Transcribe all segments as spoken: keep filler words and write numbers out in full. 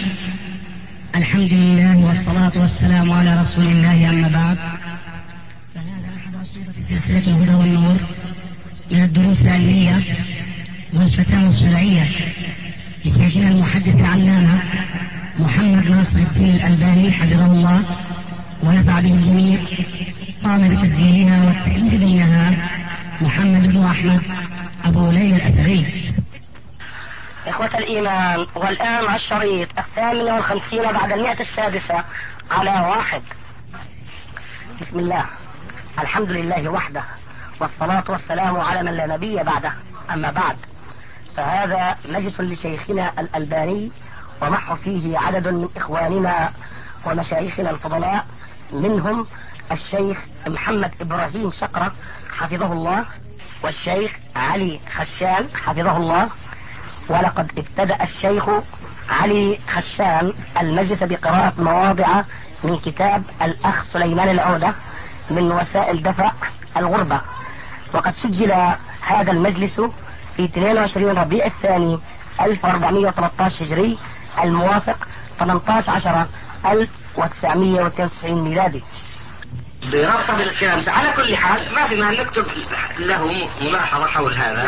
الحمد لله والصلاة والسلام على رسول الله، أما بعد، فهذا أحد أشرطة سلسلة الهدى والنور من الدروس العلمية والفتاوى الشرعية لشيخنا المحدث العلامة محمد ناصر الدين الألباني حفظه الله ونفع به الجميع. قام بتسجيلها والتأليف بينها محمد بن أحمد أبو ليلى الأثري. إخوة الإيمان، والآن على الشريط الثامن والخمسين بعد المئة السادسة على واحد. بسم الله، الحمد لله وحده، والصلاة والسلام على من لا نبي بعده، أما بعد، فهذا مجلس لشيخنا الألباني، ومح فيه عدد من إخواننا ومشايخنا الفضلاء، منهم الشيخ محمد إبراهيم شقرة حفظه الله، والشيخ علي خشان حفظه الله. ولقد ابتدأ الشيخ علي خشان المجلس بقراءة مواضع من كتاب الأخ سليمان العودة من وسائل دفع الغربة، وقد سجل هذا المجلس في اثنين وعشرين ربيع الثاني ألف وأربعمائة وثلاثة عشر هجري، الموافق ثمانية عشر ألف وتسعمائة واثنين وتسعين ميلادي. برابطة بالكلام. على كل حال ما في ما نكتب له ملاحظة حول هذا.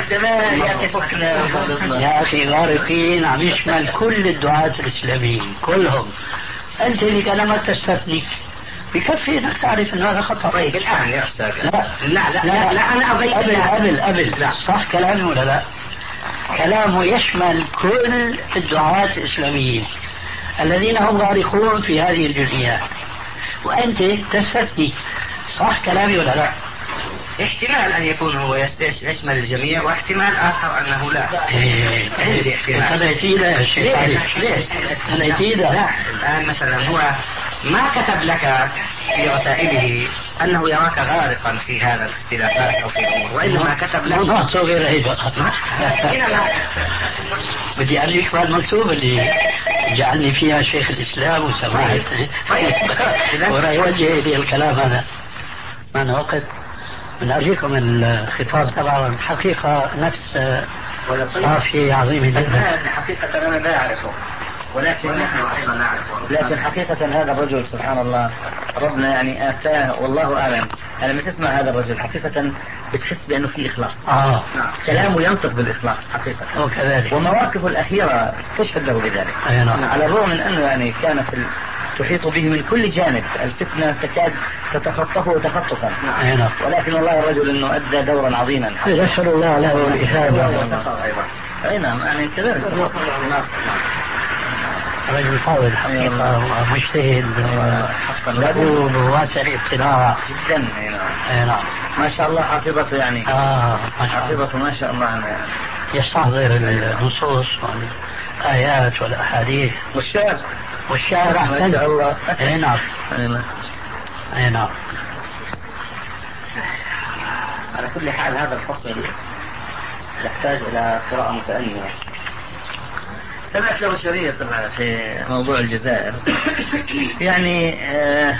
يا أخي غارقين عم يشمل كل الدعاة الإسلاميين كلهم. أنت اللي كلامك تستثني، بكفي انك تعرف ان هذا خطأ. طيب الآن يا أستاذ، لا لا لا, لا, لا أنا أبي قبل قبل قبل لا صح كلامي ولا لا؟ كلامه يشمل كل الدعاة الإسلاميين الذين هم غارقون في هذه الجزئيات، وأنت تستثني. صح كلامي ولا لا؟ احتمال أن يكون هو يشمل الجميع، واحتمال آخر أنه لا. إيه عندي احتمال. تبعتينا يا شيخ. ليش؟ تبعتينا. لا الآن مثلا هو ما كتب لك في رسائله أنه يراك غارقا في هذا الاختلافات أو في الأمور، وإنما كتب لك ما غير هي بقى. بدي أرجيك المكتوب اللي جعلني فيها شيخ الإسلام وسماحة. ورا يوجه لي الكلام هذا. معنا وقت نرجيكم الخطاب تبعه. الحقيقة نفس صافية عظيمة جدا. حقيقة أنا لا أعرفه، ولكن نحن أيضا نعرفه. لكن حقيقة هذا الرجل سبحان الله ربنا يعني آتاه والله أعلم. لما تسمع هذا الرجل حقيقة بتحس بأنه في إخلاص. آه. كلامه ينطق بالإخلاص حقيقة. وكذلك. ومواقفه الأخيرة تشهد له بذلك. نعم. على الرغم من أنه يعني كان في تحيط به من كل جانب، الفتنة تكاد تتخطفه تخطفا. نعم. ولكن والله الرجل أنه أدى دورا عظيما. نسأل الله له الإثابة. أي نعم يعني كذلك. رجل فاضل حقيقة ومجتهد ودود وواسع الاطلاع جدا. اي نعم ما شاء الله حافظته يعني. اه ما شاء الله حافظته ما شاء الله يعني. يستحضر النصوص والآيات والأحاديث والشعر والشعر أحسن. ما شاء الله. اي نعم اي نعم. على كل حال هذا الفصل يحتاج إلى قراءة متأنية. سمعت له شريط في موضوع الجزائر. يعني آه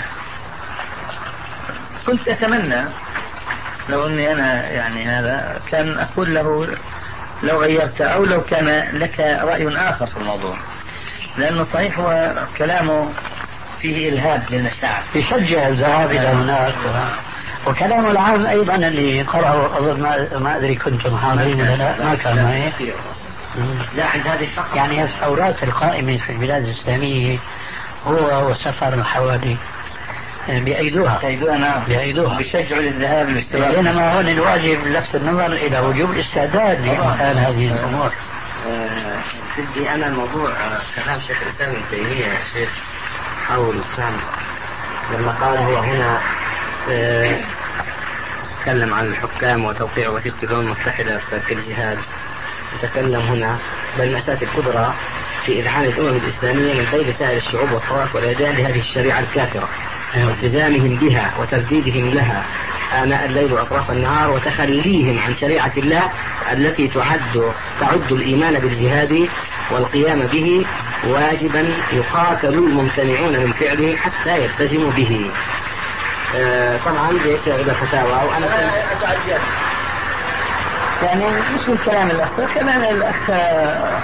كنت أتمنى لو أني أنا يعني هذا كان أقول له لو غيرت أو لو كان لك رأي آخر في الموضوع، لأنه صحيح هو كلامه فيه إلهاب للمشاعر، يشجع الذهاب إلى هناك. وكلامه العام أيضا اللي قرأه أظن ما, ما أدري كنتم حاضرين ولا لا، ما كان معي. لا عند هذه الفقرة يعني الثورات القائمة في البلاد الإسلامية هو وسفر الحوالي بأيدوها بأيدوها نعم بأيدوها بيشجعوا للذهاب للاشتراك. بينما هون الواجب لفت النظر إلى وجوب الاستعداد لإمكان هذه الأمور. بدي أنا الموضوع كلام شيخ الإسلام ابن تيمية يا شيخ حول كان لما قال هو هنا اه تكلم عن الحكام وتوقيع وثيقة الأمم المتحدة في ترك الجهاد، يتكلم هنا بالمأساة الكبرى في إذعان الأمم الإسلامية من بين سائر الشعوب والطوائف والأديان لهذه الشريعة الكافرة والتزامهم بها وترديدهم لها آناء الليل وأطراف النهار، وتخليهم عن شريعة الله التي تعد تعد الإيمان بالجهاد والقيام به واجبا يقاتل الممتنعون من فعله حتى يلتزموا به. آه طبعا ليس إلى فتاوى وأنا أتعجب يعني مش من كلام الأخ، كمان الأخ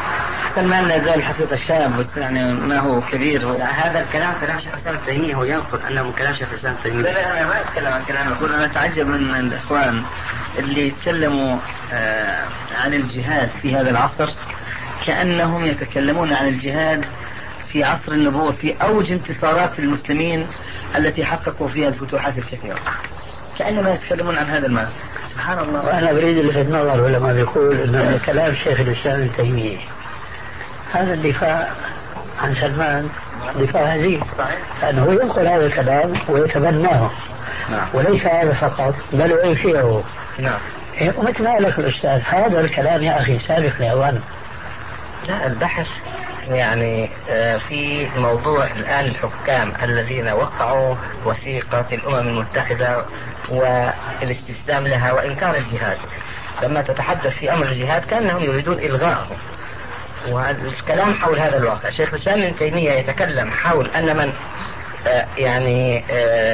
سلمان لا يزال حقيقة شاب بس يعني ما هو كبير. لا هذا الكلام كلام شيخ الإسلام ابن تيمية، هو ينقل أنه من كلام شيخ الإسلام ابن تيمية. لا أنا ما أتكلم عن كلام، أقول أنا أتعجب من الإخوان اللي يتكلموا آه عن الجهاد في هذا العصر كأنهم يتكلمون عن الجهاد في عصر النبوة في أوج انتصارات المسلمين التي حققوا فيها الفتوحات الكثيرة، كأنما يتكلمون عن هذا المعنى. سبحان الله. وأنا بريد اللي في النظر ولما بيقول إنه كلام شيخ الإسلام ابن تيمية هذا الدفاع عن سلمان دفاع هزيل، لأنه ينقل هذا الكلام ويتبناه. نعم. وليس هذا فقط بل وينشئه. نعم. ومثل ما قال لك الأستاذ هذا الكلام يا أخي سابق لأوانه. لا البحث يعني في موضوع الآن الحكام الذين وقعوا وثيقة الأمم المتحدة والاستسلام لها وإنكار الجهاد، لما تتحدث في أمر الجهاد كأنهم يريدون إلغاءه. والكلام حول هذا الواقع، شيخ الإسلام ابن تيمية يتكلم حول أن من يعني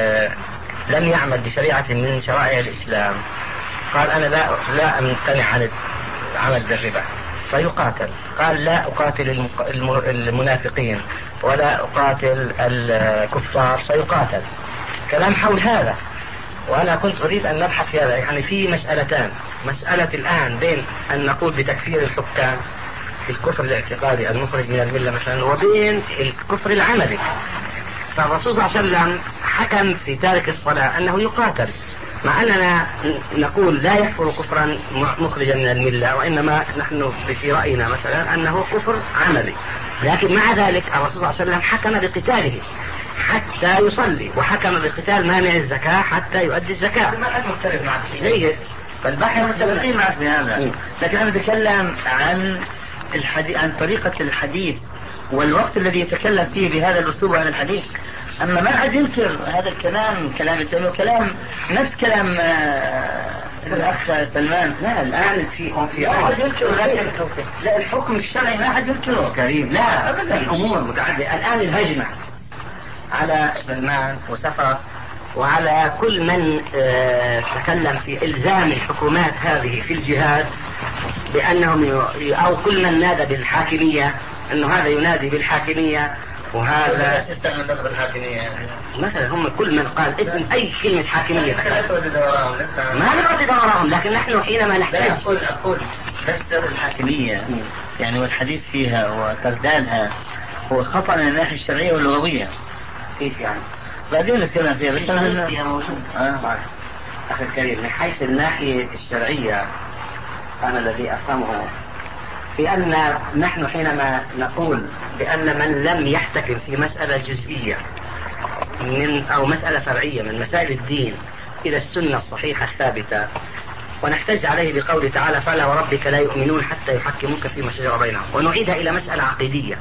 لم يعمل بشريعة من شرائع الإسلام قال أنا لا لا أمتنع عن العمل بالربا فيقاتل، قال لا أقاتل المنافقين ولا أقاتل الكفار فيقاتل. كلام حول هذا، وأنا كنت أريد أن نبحث في هذا. يعني في مسألتان، مسألة الآن بين أن نقول بتكفير الحكام الكفر الاعتقادي المخرج من الملة مثلا وبين الكفر العملي. فالرسول صلى الله عليه وسلم حكم في تارك الصلاة أنه يقاتل، مع أننا نقول لا يكفر كفرا مخرجا من الملة، وإنما نحن في رأينا مثلا أنه كفر عملي. لكن مع ذلك الرسول صلى الله عليه وسلم حكم بقتاله حتى يصلي، وحكم بقتال مانع الزكاة حتى يؤدي الزكاة. ما حد مختلف معك جيد، فالبحث متفقين معك في هذا، لكن أنا أتكلم عن الحديث، عن طريقة الحديث والوقت الذي يتكلم فيه بهذا الأسلوب عن الحديث. أما ما حد ينكر هذا الكلام، كلام التيمية كلام نفس كلام الأخ سلمان. لا الآن في في لا حد ينكر، لا الحكم الشرعي ما حد ينكره كريم، لا أبدا الأمور متعددة. الآن الهجمة على سلمان وسفر وعلى كل من اه تكلم في إلزام الحكومات هذه في الجهاد بأنهم ي... أو كل من نادى بالحاكمية أنه هذا ينادي بالحاكمية وهذا يستعمل لفظ الحاكمية مثلا. هم كل من قال اسم أي كلمة حاكمية ما نردد وراهم، لكن نحن حينما نحتاج أقول أقول تفسير الحاكمية يعني والحديث فيها وتردادها هو خطأ من الناحية الشرعية واللغوية. كيف يعني؟ بعدين نتكلم فيها بس هي موجود. آه. أخي الكريم من حيث الناحية الشرعية أنا الذي أفهمه في أن نحن حينما نقول بأن من لم يحتكم في مسألة جزئية من أو مسألة فرعية من مسائل الدين إلى السنة الصحيحة الثابتة ونحتج عليه بقوله تعالى فلا وربك لا يؤمنون حتى يحكموك فيما شجر بينهم، ونعيدها إلى مسألة عقيدية.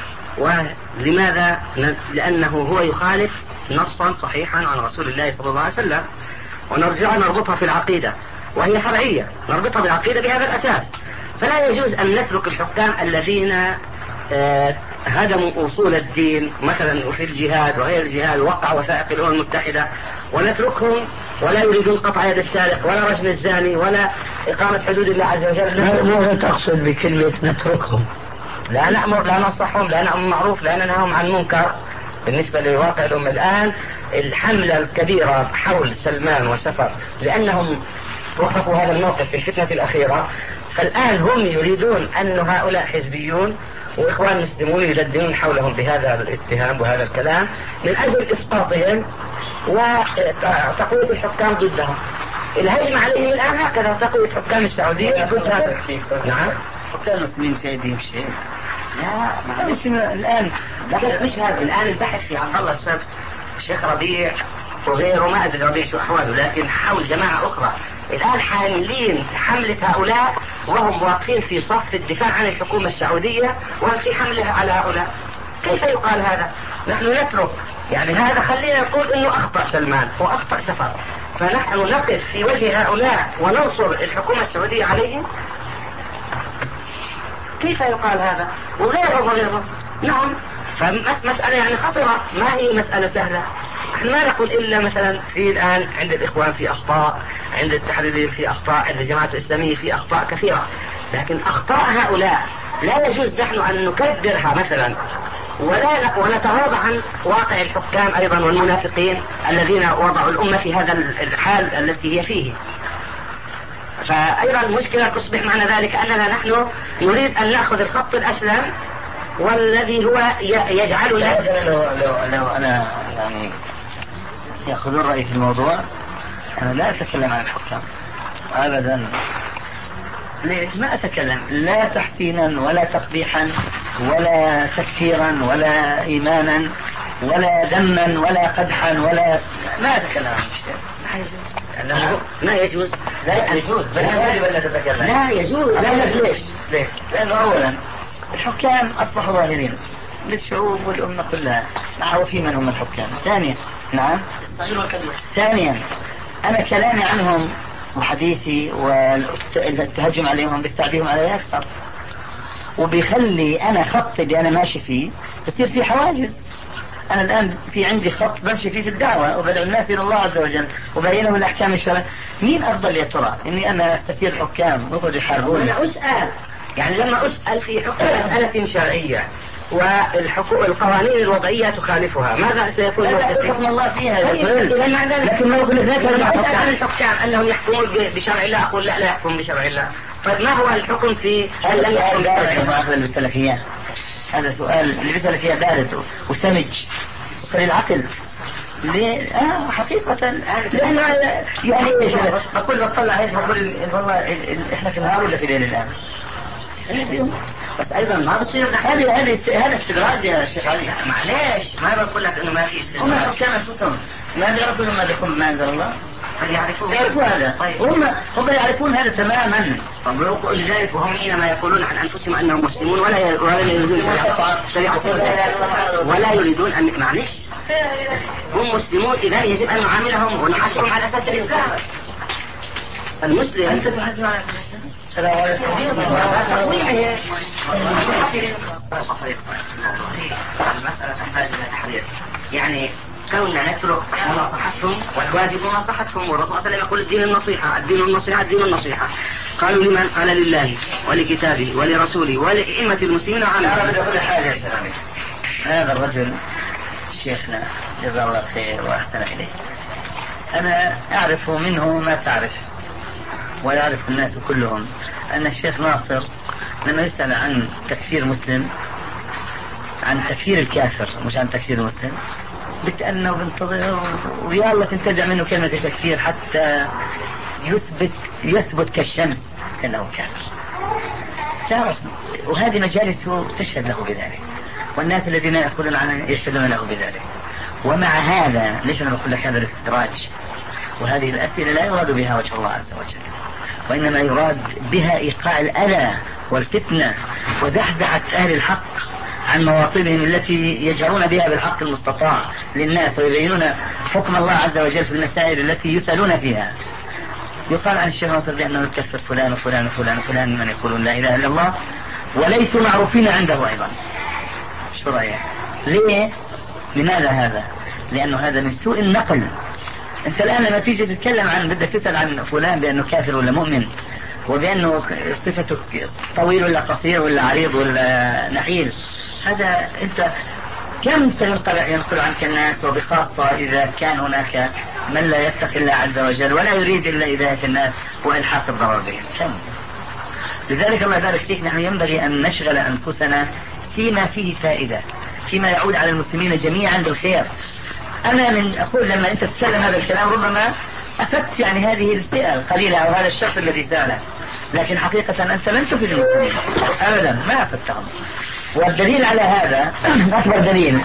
ولماذا؟ لأنه هو يخالف نصا صحيحا عن رسول الله صلى الله عليه وسلم، ونرجع نربطها في العقيدة وهي فرعية، نربطها بالعقيدة بهذا الأساس. فلا يجوز أن نترك الحكام الذين آه هدموا أصول الدين مثلا في الجهاد وغير الجهاد وقع وثائق الأمم المتحدة ونتركهم ولا يريدون قطع يد السارق ولا رجم الزاني ولا إقامة حدود الله عز وجل. ماذا تقصد بكلمة نتركهم؟ لا نأمر، لا ننصحهم، لا نأمر معروف، لا ننهاهم عن منكر. بالنسبة لواقع الأمة الآن الحملة الكبيرة حول سلمان وسفر لأنهم وقفوا هذا الموقف في الفتنة الأخيرة، فالآن هم يريدون أن هؤلاء حزبيون وإخوان مسلمون يجددون حولهم بهذا الاتهام وهذا الكلام من أجل إسقاطهم وتقوية الحكام ضدهم. الهجمة عليهم الآن هكذا، تقوية حكام السعودية ضد هذا. نعم حكام المسلمين في أيديهم شيء. لا ما الآن لا مش هذا. الآن البحث في عبد الله السبت الشيخ ربيع وغيره، ما أدري ربيع شو أحواله، لكن حول جماعة أخرى الآن حاملين حملة هؤلاء وهم واقفين في صف الدفاع عن الحكومة السعودية وهم في حملها على هؤلاء. كيف يقال هذا؟ نحن نترك يعني هذا، خلينا نقول إنه أخطأ سلمان وأخطأ سفر، فنحن نقف في وجه هؤلاء وننصر الحكومة السعودية عليهم. كيف يقال هذا؟ وغيره وغيره. نعم، فمسألة يعني خطرة، ما هي مسألة سهلة. نحن ما نقول إلا مثلا في الآن عند الإخوان في أخطاء، عند التحريريين في أخطاء، عند الجماعة الإسلامية في أخطاء كثيرة، لكن أخطاء هؤلاء لا يجوز نحن أن نكبرها مثلا ولا ونتغاضى عن واقع الحكام أيضا والمنافقين الذين وضعوا الأمة في هذا الحال التي هي فيه. فأيضا المشكلة تصبح معنا ذلك أننا نحن نريد أن نأخذ الخط الأسلم والذي هو يجعلنا لو, لو, لو أنا يعني يأخذون رأيي في الموضوع، أنا لا أتكلم عن الحكام أبدا. ليش؟ ما أتكلم لا تحسينا ولا تقبيحا ولا تكفيرا ولا إيمانا ولا ذما ولا قدحا ولا ما أتكلم عن الشيء. ما يجوز لا يجوز بل يجب أن تتكلم. لا يجوز. لا ليش؟ ليش؟ لأنه أولا الحكام أصبحوا ظاهرين للشعوب والأمة كلها، مع وفي من هم الحكام. ثانيا نعم الصغير والكبير. ثانيا أنا كلامي عنهم وحديثي والتهجم عليهم بيستعديهم علي أكثر، وبيخلي أنا خطي اللي أنا ماشي فيه بصير في حواجز. أنا الآن في عندي خط بمشي فيه في الدعوة وبدعو الناس إلى الله عز وجل وبينهم الأحكام الشرعية. مين أفضل يا ترى إني أنا أستثير الحكام ويقعدوا يحاربوني؟ أنا أسأل يعني لما أسأل في حكم مسألة شرعية والحقوق القوانين الوضعية تخالفها ماذا سيكون موقفي؟ حكم الله فيها لكن ما أقول لك لما أسأل عن الحكام أنهم يحكمون بشرع الله أقول لا لا يحكم بشرع الله. طيب ما هو الحكم في هل لم يحكم بشرع الله؟ اللي بيسألك إياه هذا سؤال اللي بيسألك إياه بارد وسمج وقليل العقل. ليه؟ آه حقيقة لأنه يعني إيش بقول بطلع إيش بقول والله إحنا في النهار ولا في الليل الآن. بس ايضا ما بتصير هذه هذه هذا استدراج يا شيخ علي. معليش ما بقول لك انه ما في استدراج. هم الحكام انفسهم ما يعرفون ما يكون ما انزل الله. يعرفون يعرفون هذا. طيب. هم هم يعرفون هذا تماما. لذلك وهم حينما يقولون عن انفسهم انهم مسلمون ولا ولا يريدون شريعة ولا يريدون ان معليش هم مسلمون اذا يجب ان نعاملهم ونحاسبهم على اساس الاسلام. المسلم انت تحاسب على السلام عليكم. المسألة تحتاج إلى تحرير. يعني كوننا نترك نصيحتهم والواجب نصيحتهم والرسول صلى الله عليه وسلم يقول الدين النصيحة الدين النصيحة الدين النصيحة. قالوا لمن؟ قال لله ولكتابه ولرسوله ولأئمة المسلمين وعلى كل حاجة. هذا الرجل شيخنا جزاه الله خير وأحسن إليه. أنا أعرف منه ما تعرف ويعرف الناس كلهم أن الشيخ ناصر لما يسأل عن تكفير مسلم عن تكفير الكافر مش عن تكفير المسلم بتأنى وبنتظر ويا الله تنتزع منه كلمة التكفير حتى يثبت يثبت كالشمس أنه كافر. تعرف وهذه مجالسه تشهد له بذلك والناس الذين يأخذون عنه يشهدون له بذلك. ومع هذا ليش أنا بقول لك هذا الاستدراج وهذه الأسئلة لا يراد بها وجه الله عز وجل وإنما يراد بها إيقاع الأذى والفتنة وزحزحة أهل الحق عن مواطنهم التي يجهرون بها بالحق المستطاع للناس ويبينون حكم الله عز وجل في المسائل التي يسألون فيها. يقال عن الشيخ ناصر بأنه يكفر فلان وفلان وفلان وفلان من يقولون لا إله إلا الله وليسوا معروفين عنده أيضا. شو رأيك؟ ليه؟ لماذا هذا؟ لأنه هذا من سوء النقل. أنت الآن لما تيجي تتكلم عن بدك تسأل عن فلان بأنه كافر ولا مؤمن وبأنه صفته طويل ولا قصير ولا عريض ولا نحيل هذا أنت كم سينقل ينقل عنك الناس وبخاصة إذا كان هناك من لا يتقي الله عز وجل ولا يريد إلا إذاعة الناس وإلحاق الضرر بهم كم. لذلك الله يبارك فيك نحن ينبغي أن نشغل أنفسنا فيما فيه فائدة فيما يعود على المسلمين جميعا بالخير. أنا من أقول لما أنت تتكلم هذا الكلام ربما أفدت يعني هذه الفئة القليلة أو هذا الشخص الذي سأله لكن حقيقة أنت لن تفيد المسلمين أبدا ما أفدتهم. والدليل على هذا أكبر دليل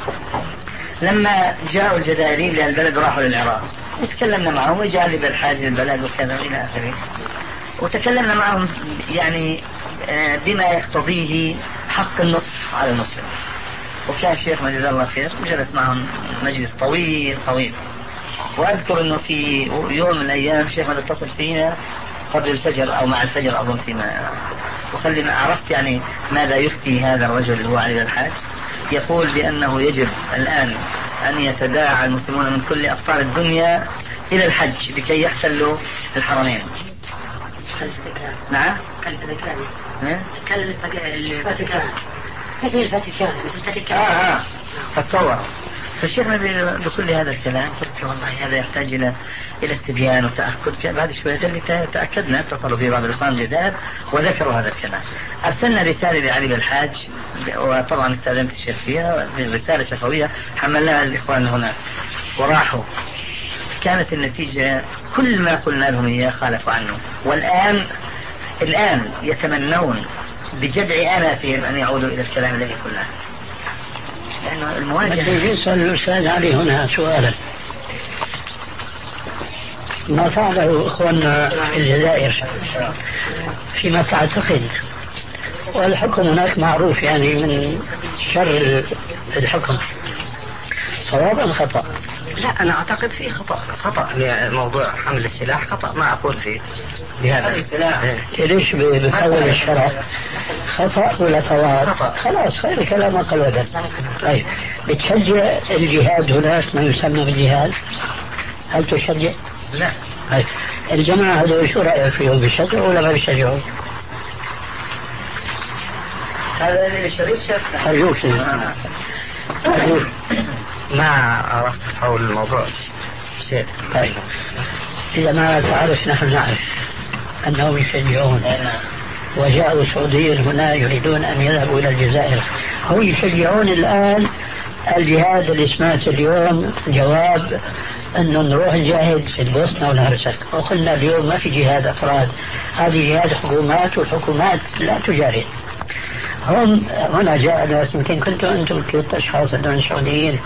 لما جاءوا الجزائريين للبلد وراحوا للعراق وتكلمنا معهم وجاء لي بالحاج للبلد وكذا إلى آخره وتكلمنا معهم يعني بما يقتضيه حق النصف على المسلم. وكان شيخنا جزاه الله خير وجلس معهم مجلس طويل طويل. وأذكر أنه في يوم من الأيام شيخنا اتصل فينا قبل الفجر أو مع الفجر أظن فيما وخلي ما عرفت يعني ماذا يفتي هذا الرجل اللي هو علي الحاج. يقول بأنه يجب الآن أن يتداعى المسلمون من كل أقطار الدنيا إلى الحج لكي يحتلوا الحرمين. نعم كان الفاتيكان مثل الفاتيكان مثل الفاتيكان اه اه اتصور. فالشيخنا بكل هذا الكلام قلت والله هذا يحتاج الى الى استبيان وتاكد. بعد شويه اللي تاكدنا اتصلوا في بعض الاخوان الجزائر وذكروا هذا الكلام. ارسلنا رساله لعلي بالحاج وطبعا استاذنت الشيخ فيها رساله شفويه حملناها للاخوان هناك وراحوا. كانت النتيجه كل ما قلنا لهم اياه خالفوا عنه. والان الان يتمنون بجدع انفهم ان يعودوا الى الكلام الذي قلناه. لأنه المواجهة. يسأل الأستاذ علي هنا سؤالا. ما فعله إخواننا في الجزائر فيما تعتقد، والحكم هناك معروف يعني من شر الحكم، صواب أم خطأ؟ لا أنا أعتقد فيه خطأ. خطأ موضوع حمل السلاح خطأ، ما أقول فيه بهذا. ليش بتحول الشرع خطأ ولا صواب؟ خطأ. خلاص خير كلام أقل ودل. طيب بتشجع الجهاد هناك ما يسمى بالجهاد؟ هل تشجع؟ لا. طيب الجماعة هذول شو رأيك فيهم، بيشجعوا ولا ما بيشجعوا؟ هذا اللي شريك شاف أرجوك أرجوك ما عرفت حول الموضوع شيء. طيب إذا ما تعرف نحن نعرف أنهم يشجعون وجاءوا سعوديين هنا يريدون أن يذهبوا إلى الجزائر، هم يشجعون الآن الجهاد اللي سمعت اليوم جواب أنه نروح نجاهد في البوسنة والهرسك، وقلنا اليوم ما في جهاد أفراد، هذه جهاد حكومات، والحكومات لا تجاهد. هم هنا جاء ناس يمكن كنتم أنتم ثلاث أشخاص أنهم سعوديين،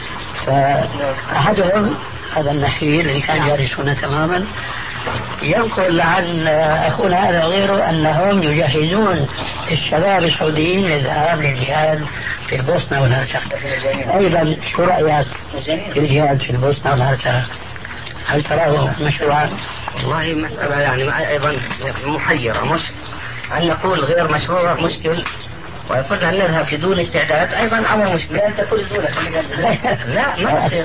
فأحدهم هذا النحيل اللي كان جالس هنا تماما ينقل عن أخونا هذا وغيره أنهم يجهزون الشباب السعوديين للذهاب للجهاد في البوسنة والهرسك. أيضا شو رأيك في الجهاد في البوسنة والهرسك؟ هل تراه مشروعا؟ والله مسألة يعني أيضا محيرة، مش أن نقول غير مشروع مشكل، ويقول أن نذهب بدون استعداد أيضا أمر مشكل. لا تقول دولة. لا ما يصير.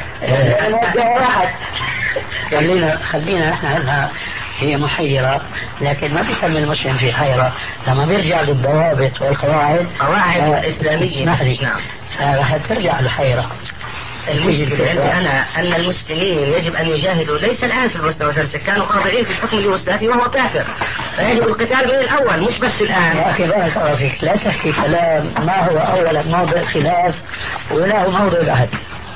خلينا خلينا احنا هنا هي محيرة، لكن ما بيتم المسلم في حيرة لما بيرجع للضوابط والقواعد قواعد الإسلامية. نعم. راح ترجع الحيرة. المشكلة عندي أنا أن المسلمين يجب أن يجاهدوا ليس الآن في البوسنة والهرسك، كانوا خاضعين في الحكم اليوغوسلافي وهو كافر، فيجب القتال من الأول مش بس الآن. يا أخي بارك الله فيك، لا تحكي كلام ما هو أولا موضع خلاف ولا هو موضع بحث.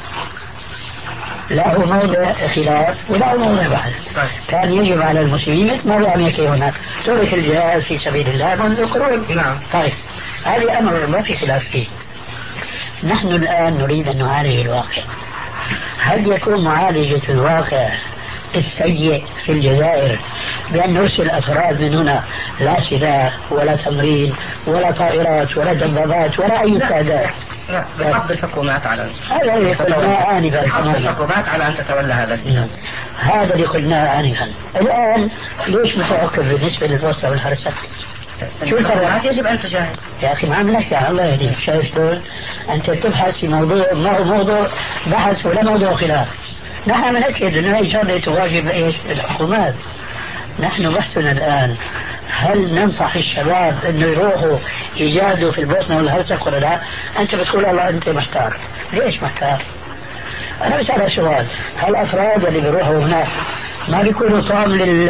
لا هو موضع خلاف ولا هو موضع بحث. كان يجب على المسلمين مثل ما هو يكي هناك ترك الجهاد في سبيل الله منذ قرون. نعم. طيب هذه أمر ما في خلاف فيه. نحن الآن نريد أن نعالج الواقع. هل يكون معالجة الواقع السيء في الجزائر بأن نرسل أفراد من هنا لا سلاح ولا تمرين ولا طائرات ولا دبابات ولا أي استعداد؟ لا، بحض الحكومات على هذا اللي قلناه آنفا. بحض الحكومات على أن تتولى هذا الجهاد. هذا اللي قلناه آنفا. الآن ليش متوقف بالنسبة للبوسنة والهرسك؟ شو القرارات يجب أن تجاهد يا أخي؟ ما عم نحكي عن الله يهديك، شايف شلون؟ أنت تبحث في موضوع ما هو موضوع بحث ولا موضوع خلاف. نحن بنأكد أنه هي شغلة تواجب إيش الحكومات. نحن بحثنا الآن هل ننصح الشباب أنه يروحوا يجاهدوا في البوسنة والهرسك ولا لا؟ أنت بتقول الله أنت محتار. ليش محتار؟ أنا بسألك سؤال، هل الأفراد اللي بيروحوا هناك ما بيكونوا طعم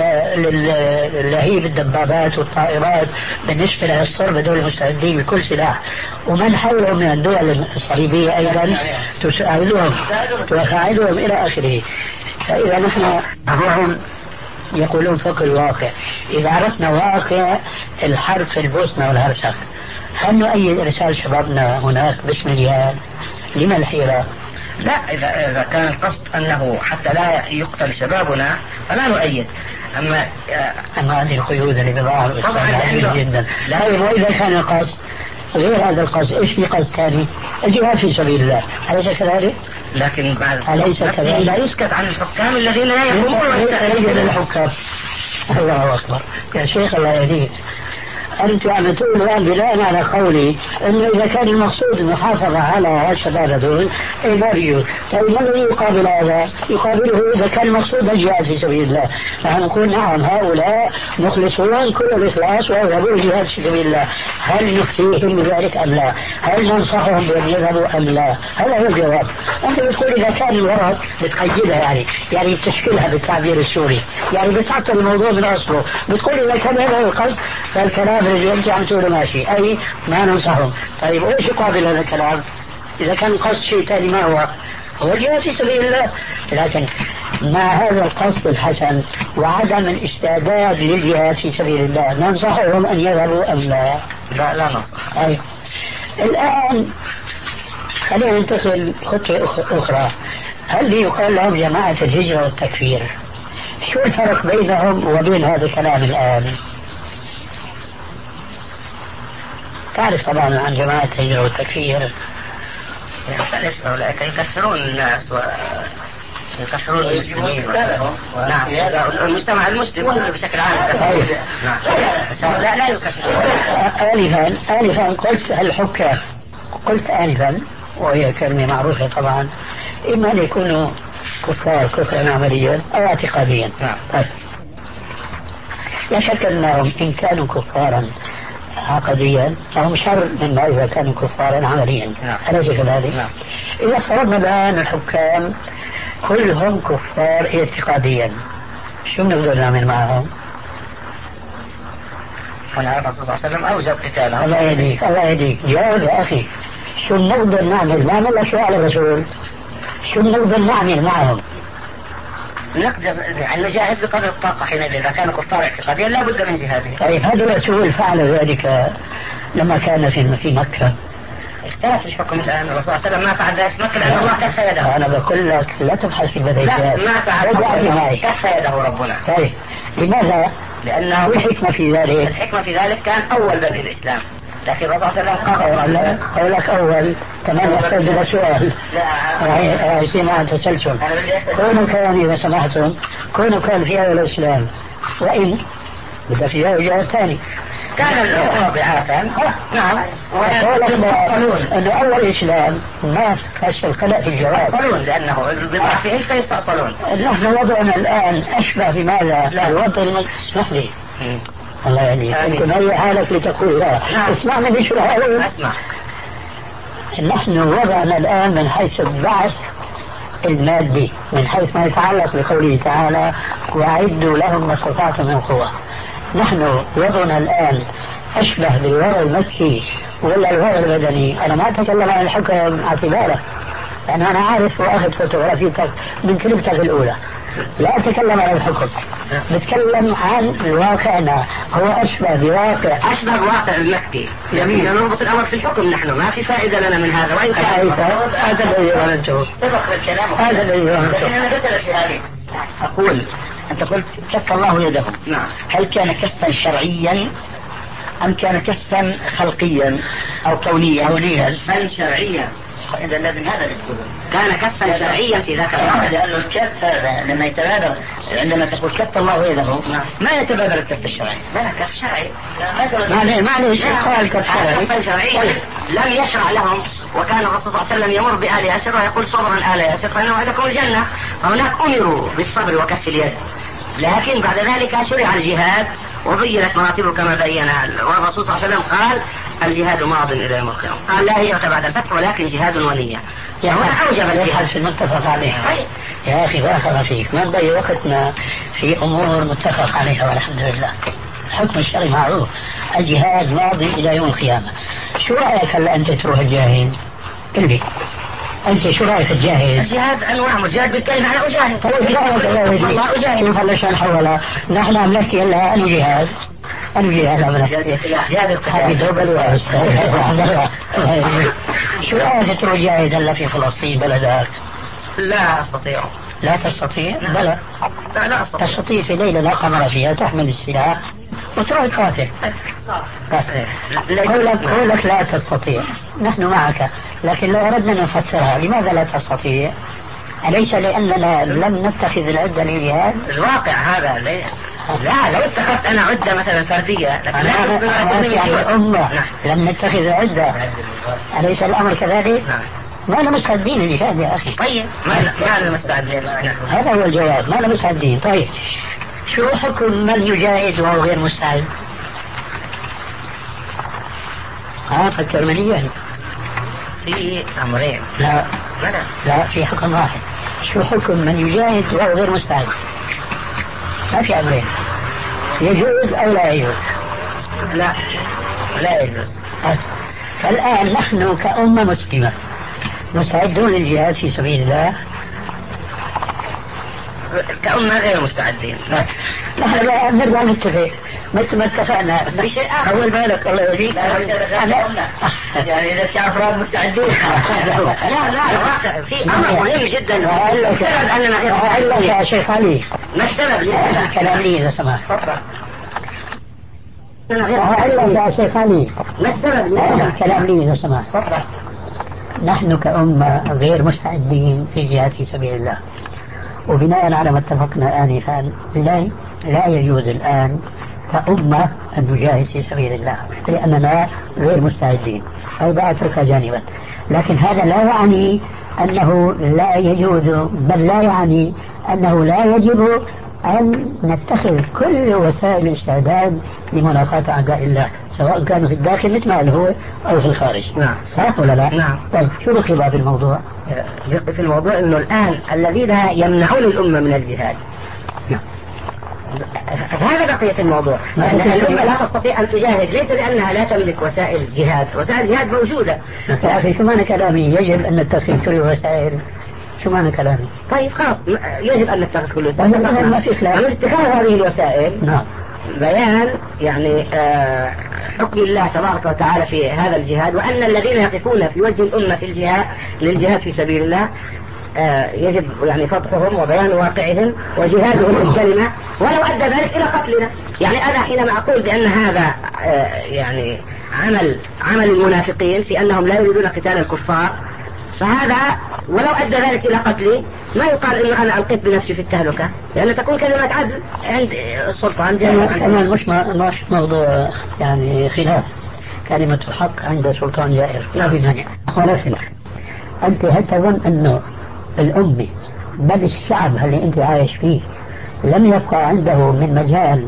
للهيب الدبابات والطائرات بالنسبة للصرب هذول مستعدين بكل سلاح، ومن حولهم من الدول الصليبية أيضا تساعدهم وتساعدهم إلى آخره. فإذا نحن هم يقولون فوق الواقع. إذا عرفنا واقع الحرب في البوسنة والهرسك هل نؤيد إرسال شبابنا هناك باسم الجهاد؟ لما الحيرة؟ لا، إذا إذا كان القصد أنه حتى لا يقتل شبابنا فلا نؤيد. أما أما هذه القيود اللي بضاعة طبعا جدا. طيب وإذا كان القصد غير هذا القصد، إيش في قصد ثاني؟ الجهاد في سبيل الله، أليس كذلك؟ لكن بعد أليس كذلك؟ لا يسكت عن الحكام الذين لا يقومون رجل الحكام. الله أكبر يا شيخ الله يهديك. هل أنتم عم تقولوا الآن بناء على قولي أنه إذا كان المقصود المحافظة على الشباب هذول إيه ما بيجوز؟ طيب ما الذي يقابل هذا؟ يقابله إذا كان المقصود الجهاد في سبيل الله، نحن نقول نعم هؤلاء مخلصون كل الإخلاص ويذهبون الجهاد في سبيل الله. هل نفتيهم بذلك أم لا؟ هل ننصحهم بأن يذهبوا أم لا؟ هذا هو الجواب. أنت بتقول إذا كان الغرض بتقيدها يعني يعني بتشكلها بالتعبير السوري، يعني بتعطل الموضوع من أصله، بتقول إذا كان هذا القصد فالكلام الذي أنت عم تقوله ماشي، أي ما ننصحهم. طيب وإيش يقابل هذا الكلام؟ إذا كان القصد شيء ثاني ما هو؟ هو الجهاد في سبيل الله. لكن مع هذا القصد الحسن وعدم الاستعداد للجهاد في سبيل الله ننصحهم أن يذهبوا أم لا؟ لا لا ننصح. أي. الآن خلينا ننتقل خطوة أخرى. هل يقال لهم جماعة الهجرة والتكفير؟ شو الفرق بينهم وبين هذا الكلام الآن؟ تعرف طبعا عن جماعة الهجرة والتكفير. يعني أولئك يكفرون الناس ويكفرون المسلمين. نعم المجتمع المسلم بشكل عام. نعم لا لا يكفرون. آنفا آنفا قلت الحكام، قلت آنفا وهي كلمة معروفة طبعا، إما أن يكونوا كفار كفرا عمليا أو اعتقاديا. نعم. طيب لا شك أنهم إن كانوا كفارا عقديا فهم شر مما إذا كانوا كفارا عمليا. نعم. أليس كذلك؟ نعم. إذا افترضنا الآن الحكام كلهم كفار اعتقاديا، شو بنقدر نعمل معهم؟ هنا الرسول صلى الله عليه وسلم أوجب قتالهم. الله يهديك الله يهديك جاوب يا أخي. شو بنقدر نعمل؟ ما عمل شو على الرسول؟ شو بنقدر نعمل معهم؟ نقدر يعني نجاهد بقدر الطاقة حينئذ إذا كانوا كفار اعتقاديا لا بد من جهادهم. طيب هذا الرسول فعل ذلك لما كان في في مكة. اختلف الحكم الآن. الرسول صلى الله عليه وسلم ما فعل ذلك في مكة لأن الله كف يده. أنا بقول لك لا تبحث في البديهيات. لا ما فعل كف يده ربنا. طيب لماذا؟ لأنه الحكمة في ذلك الحكمة في ذلك كان أول بدء الإسلام، لكن الرسول صلى الله عليه وسلم قال قولك أول كمان يحتاج سؤال. لا يصير معها تسلسل. كونوا كان إذا سمحتم كونوا كان في أول الإسلام وإن بدأ في جهة ثاني كان الرابعات. نعم. ويستأصلون أن أول الإسلام ما خش القلق في الجواب. يستأصلون لأنه بضعفهم سيستأصلون. نحن وضعنا الآن أشبه بماذا؟ لا الوضع اسمح لي. الله يهديك. أنت مهي حالك لتقول لا. نعم. اسمعني بشو الأول. أسمع. نحن وضعنا الآن من حيث البعث المادي من حيث ما يتعلق بقوله تعالى وأعدوا لهم ما استطعتم من قوة. نحن وضعنا الآن أشبه بالوضع المكي ولا الوضع البدني. أنا ما أتكلم عن الحكم اعتباره لأن أنا عارف وأخذ فوتوغرافيتك من كلمتك الأولى. لا أتكلم عن الحكم، بتكلم عن الواقعنا. هو أشبه بواقع أشبه الواقع المكي. يمين نربط الأمر في الحكم. نحن ما في فائدة لنا من هذا. وإن كان هذا الذي ظننته سبق الكلام هذا الذي ظننته. أنا قلت الأشياء. أقول أنت قلت كف الله يده. نعم. هل كان كفا شرعيا أم كان كفا خلقيا أو كونيا؟ كونيا بل شرعيا. إذا لازم هذا اللي كان كفا شرعيا في ذاك الوقت. لأنه الكف هذا لما يتبادر عندما تقول كف الله يده ما يتبادر الكف الشرعي. لا كف شرعي. معنى معنى قال كف شرعي. كف شرعي لم يشرع لهم. وكان الرسول صلى الله عليه وسلم يمر بآل ياسر ويقول صبرا آل ياسر فإن وعدكم الجنة. فهناك أمروا بالصبر وكف اليد، لكن بعد ذلك شرع الجهاد وبينت مراتبه كما بينها. والرسول صلى الله عليه وسلم قال الجهاد ماض إلى يوم القيامة. قال لا هجرة بعد الفتح ولكن جهاد ونية. يعني أوجب الجهاد في المتفق عليه. يا أخي بارك الله فيك ما نضيع وقتنا في أمور متفق عليها والحمد لله. الحكم الشرعي معروف الجهاد ماضي إلى يوم القيامة. شو رأيك هلا أنت تروح الجاهد؟ قل لي أنت شو رأيك الجاهد؟ الجهاد أنواع مجاهد بالكلمة أنا أجاهد. طيب جاهد الله أجاهد. شوف هلا شو نحولها. نحن عم نحكي هلا أنا جهاد أنا جهاد عم نحكي جهاد القتال دوبل. شو رأيك تروح جاهد هلا في فلسطين بلدك؟ لا أستطيع. لا تستطيع؟ بلى لا لا أستطيع. تستطيع في ليلة لا قمر فيها تحمل السلاح وتروح تقاتل. قولك قولك لا تستطيع نحن معك، لكن لو أردنا أن نفسرها لماذا لا تستطيع؟ أليس لأننا لم نتخذ العدة للجهاد؟ الواقع هذا ليه؟ لا لو اتخذت انا عدة مثلا فردية لكن لا يعني الأمة لم نتخذ عدة، أليس الأمر كذلك؟ ما أنا مستعدين للجهاد يا أخي. طيب ما ما أنا مستعدين. هذا هو الجواب، ما أنا مستعدين. طيب شو حكم من يجاهد وهو غير مستعد؟ ها فكر مليا. في أمرين. لا لا لا في حكم واحد. شو حكم من يجاهد وهو غير مستعد؟ ما في أمرين، يجوز أو لا يجوز؟ لا لا يجوز. فالآن نحن كأمة مسلمة مستعدون للجهاد في سبيل الله؟ كأمة غير مستعدين. نحن لا نرجع نتفق مثل ما اتفقنا بس بشيء آخر. أول بالك الله يهديك يعني إذا في أفراد مستعدين. لا لا واقع في أمر مهم جدا. السبب أننا غير مستعدين يا شيخ علي. ما السبب؟ كلام لي إذا سمحت. أنا غير مستعدين. يا شيخ علي. ما السبب؟ كلام لي إذا سمحت. نحن كأمة غير مستعدين في الجهاد في سبيل الله، وبناء على ما اتفقنا آنفا لا لا يجوز الآن كأمة أن نجاهد في سبيل الله لأننا غير مستعدين، أو أتركها جانبا. لكن هذا لا يعني أنه لا يجوز، بل لا يعني أنه لا يجب أن نتخذ كل وسائل الاستعداد لمناصرة أعداء الله، سواء كانوا في الداخل مثل ما هو أو في الخارج. نعم. صح ولا لا؟ نعم. طيب شو الخلاف في الموضوع؟ في الموضوع أنه الآن الذين يمنعون الأمة من الجهاد. نعم. هذا بقية الموضوع. لأن الأمة لا تستطيع أن تجاهد ليس لأنها لا تملك وسائل جهاد، وسائل جهاد موجودة. يا أخي شو معنى كلامي يجب أن نتخذ كل الوسائل؟ شو معنى كلامي؟ طيب خلاص يجب أن نتخذ كل الوسائل. ما في خلاف. من اتخاذ هذه الوسائل نعم. بيان يعني آه حكم الله تبارك وتعالى في هذا الجهاد، وأن الذين يقفون في وجه الأمة في الجهاد للجهاد في سبيل الله آه يجب يعني فتحهم وبيان واقعهم وجهادهم بالكلمة ولو أدى ذلك إلى قتلنا. يعني أنا حينما أقول بأن هذا آه يعني عمل عمل المنافقين في أنهم لا يريدون قتال الكفار، فهذا ولو أدى ذلك إلى قتلي ما يقال إنه أنا ألقيت بنفسي في التهلكة، لأن تكون كلمة عدل عند السلطان. كمان مش مش موضوع يعني خلاف، كلمة الحق عند سلطان جائر لا في مانع ولا خلاف. أنت هل تظن أنه الأمة بل الشعب اللي أنت عايش فيه لم يبقى عنده من مجال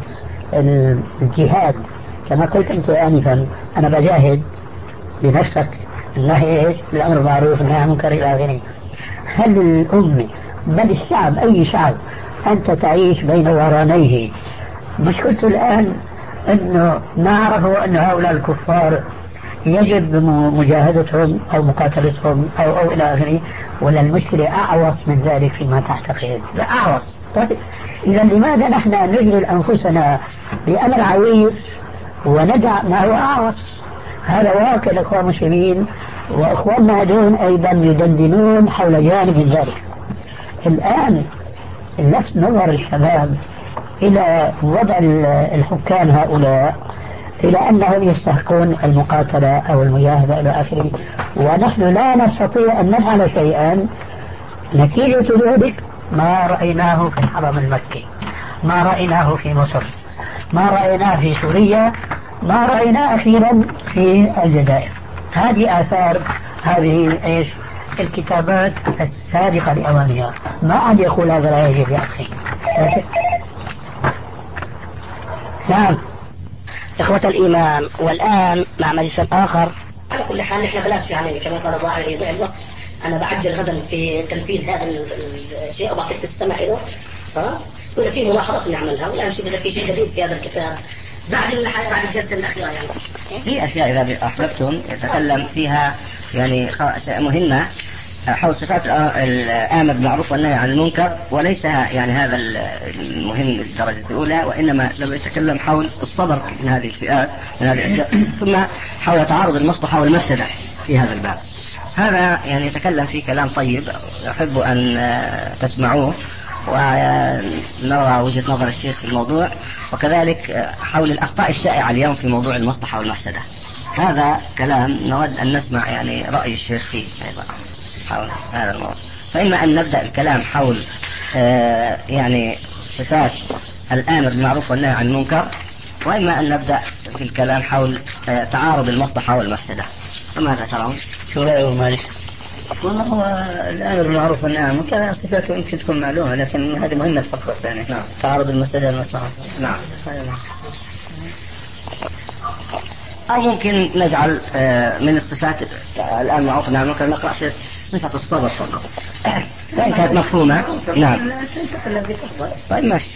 الجهاد كما قلت أنت آنفا أنا بجاهد بنفسك النهي ايش؟ الامر معروف والنهي عن المنكر الى اخره. هل الامه بل الشعب اي شعب انت تعيش بين ظهرانيه؟ مشكلته الان انه نعرف ان هؤلاء الكفار يجب مجاهدتهم او مقاتلتهم او او الى اخره، ولا المشكله اعوص من ذلك فيما تعتقد؟ لا اعوص. طيب اذا لماذا نحن نشغل انفسنا بامر عويص وندع ما هو اعوص؟ هذا واقع الأخوة المسلمين، وأخواننا هذول أيضا يدندنون حول جانب من ذلك. الآن لفت نظر الشباب إلى وضع الحكام هؤلاء إلى أنهم يستحقون المقاتلة أو المجاهدة إلى آخره، ونحن لا نستطيع أن نفعل شيئا. نتيجة ذلك ما رأيناه في الحرم المكي، ما رأيناه في مصر، ما رأيناه في سوريا، ما رأينا أخيرا في الجزائر. هذه آثار هذه إيش الكتابات السابقة لأوانها. ما عاد يقول هذا لا يجب يا أخي. نعم إخوة الإيمان، والآن مع مجلس آخر. على كل حال نحن بلاش يعني كما قال الله عليه يضيع الوقت. أنا بعجل غدا في تنفيذ هذا الشيء وبعطيك تستمع له. ها؟ وإذا في ملاحظات نعملها ولا نشوف إذا في شيء جديد في هذا الكتاب بعد الحياة بعد الجلسة الأخيرة. يعني في أشياء إذا أحببتم يتكلم فيها يعني أشياء مهمة حول صفات الآمر بالمعروف والنهي عن المنكر، وليس يعني هذا المهم بالدرجة الأولى، وإنما لو يتكلم حول الصبر من هذه الفئات من هذه الأشياء، ثم حول تعارض المصلحة والمفسدة في هذا الباب. هذا يعني يتكلم فيه كلام طيب أحب أن تسمعوه ونرى وجهة نظر الشيخ في الموضوع، وكذلك حول الأخطاء الشائعة اليوم في موضوع المصلحة والمفسدة. هذا كلام نود أن نسمع يعني رأي الشيخ فيه أيضا حول هذا الموضوع. فإما أن نبدأ الكلام حول آه يعني صفات الآمر بالمعروف والنهي عن المنكر، وإما أن نبدأ في الكلام حول تعارض المصلحة والمفسدة. فماذا ترون؟ شو رأيه مالك؟ والله هو الآمر بالمعروف والنهي عن المنكر صفاته يمكن تكون معلومة، لكن هذه مهمة فقط يعني. نعم. تعارض المفسدة والمصلحة. نعم. أو ممكن نجعل من الصفات الآن معروف عن المنكر نقرأ في صفة الصبر فقط وإن كانت مفهومة. نعم. طيب ماشي.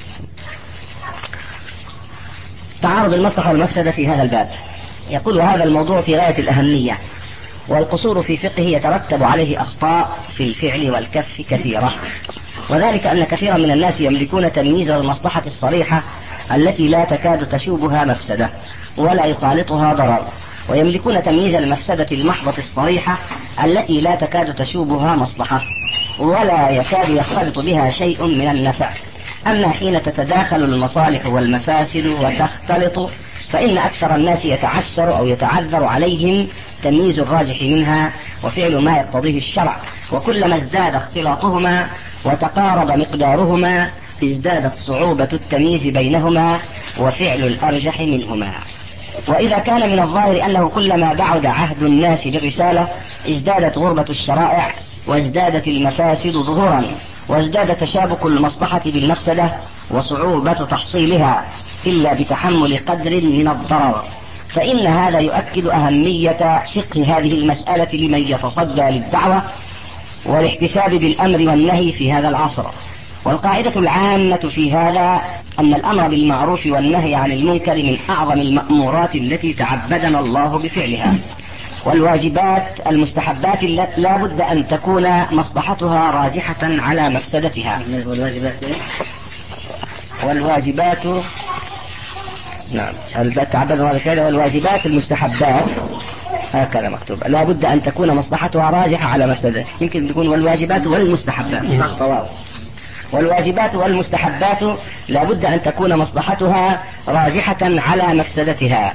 تعارض المصلحة والمفسدة في هذا الباب. يقول هذا الموضوع في غاية الأهمية، والقصور في فقهه يترتب عليه أخطاء في الفعل والكف كثيرة، وذلك أن كثيرا من الناس يملكون تمييز المصلحة الصريحة التي لا تكاد تشوبها مفسدة ولا يخالطها ضرر، ويملكون تمييز المفسدة المحضة الصريحة التي لا تكاد تشوبها مصلحة ولا يكاد يختلط بها شيء من النفع. أما حين تتداخل المصالح والمفاسد وتختلط فإن أكثر الناس يتعسر أو يتعذر عليهم تمييز الراجح منها وفعل ما يقتضيه الشرع، وكلما ازداد اختلاطهما وتقارب مقدارهما ازدادت صعوبة التمييز بينهما وفعل الأرجح منهما. وإذا كان من الظاهر أنه كلما بعد عهد الناس بالرسالة ازدادت غربة الشرائع وازدادت المفاسد ظهورا وازداد تشابك المصلحة بالمفسدة وصعوبة تحصيلها إلا بتحمل قدر من الضرر، فإن هذا يؤكد أهمية فقه هذه المسألة لمن يتصدى للدعوة والاحتساب بالأمر والنهي في هذا العصر. والقاعدة العامة في هذا أن الأمر بالمعروف والنهي عن المنكر من أعظم المأمورات التي تعبدنا الله بفعلها، والواجبات المستحبات لا بد أن تكون مصلحتها راجحة على مفسدتها. والواجبات والواجبات نعم تعبدنا بفعلها، والواجبات المستحبات هكذا مكتوب لا بد أن تكون مصلحتها راجحة على مفسدتها. يمكن تكون والواجبات والمستحبات طوال. والواجبات والمستحبات لا بد أن تكون مصلحتها راجحة على مفسدتها،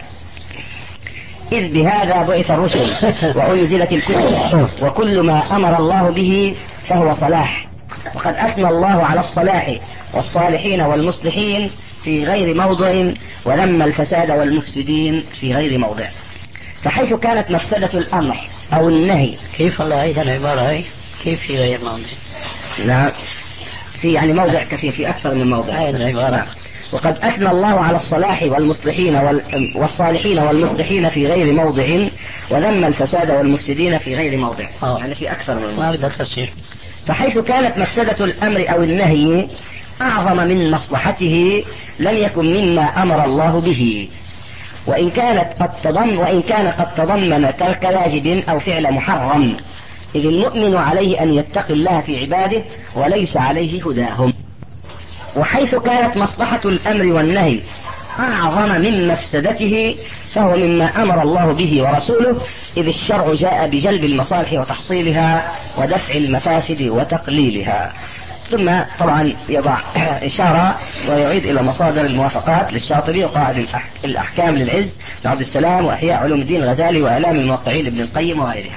إذ بهذا بعث الرسل وأنزلت الكتب، وكل ما أمر الله به فهو صلاح. وقد أثنى الله على الصلاح والصالحين والمصلحين في غير موضع وذم الفساد والمفسدين في غير موضع. فحيث كانت مفسدة الأمر أو النهي كيف الله عيد العبارة هاي كيف في غير موضع؟ نعم في يعني موضع كثير في أكثر من موضع عيد العبارة. وقد أثنى الله على الصلاح والمصلحين والصالحين والمصلحين في غير موضع وذم الفساد والمفسدين في غير موضع. أوه. يعني في أكثر من موضع. ما بدها تفسير. فحيث كانت مفسدة الأمر أو النهي أعظم من مصلحته لم يكن مما أمر الله به، وإن كانت قد تضمن وإن كان قد تضمن ترك واجب أو فعل محرم، إذ المؤمن عليه أن يتقي الله في عباده وليس عليه هداهم. وحيث كانت مصلحة الأمر والنهي أعظم من مفسدته فهو مما أمر الله به ورسوله، إذ الشرع جاء بجلب المصالح وتحصيلها ودفع المفاسد وتقليلها. ثم طبعا يضع إشارة ويعيد إلى مصادر الموافقات للشاطبي وقاعد الأحكام للعز لعبد السلام وأحياء علوم الدين الغزالي وإعلام الموقعين لابن القيم وغيرها.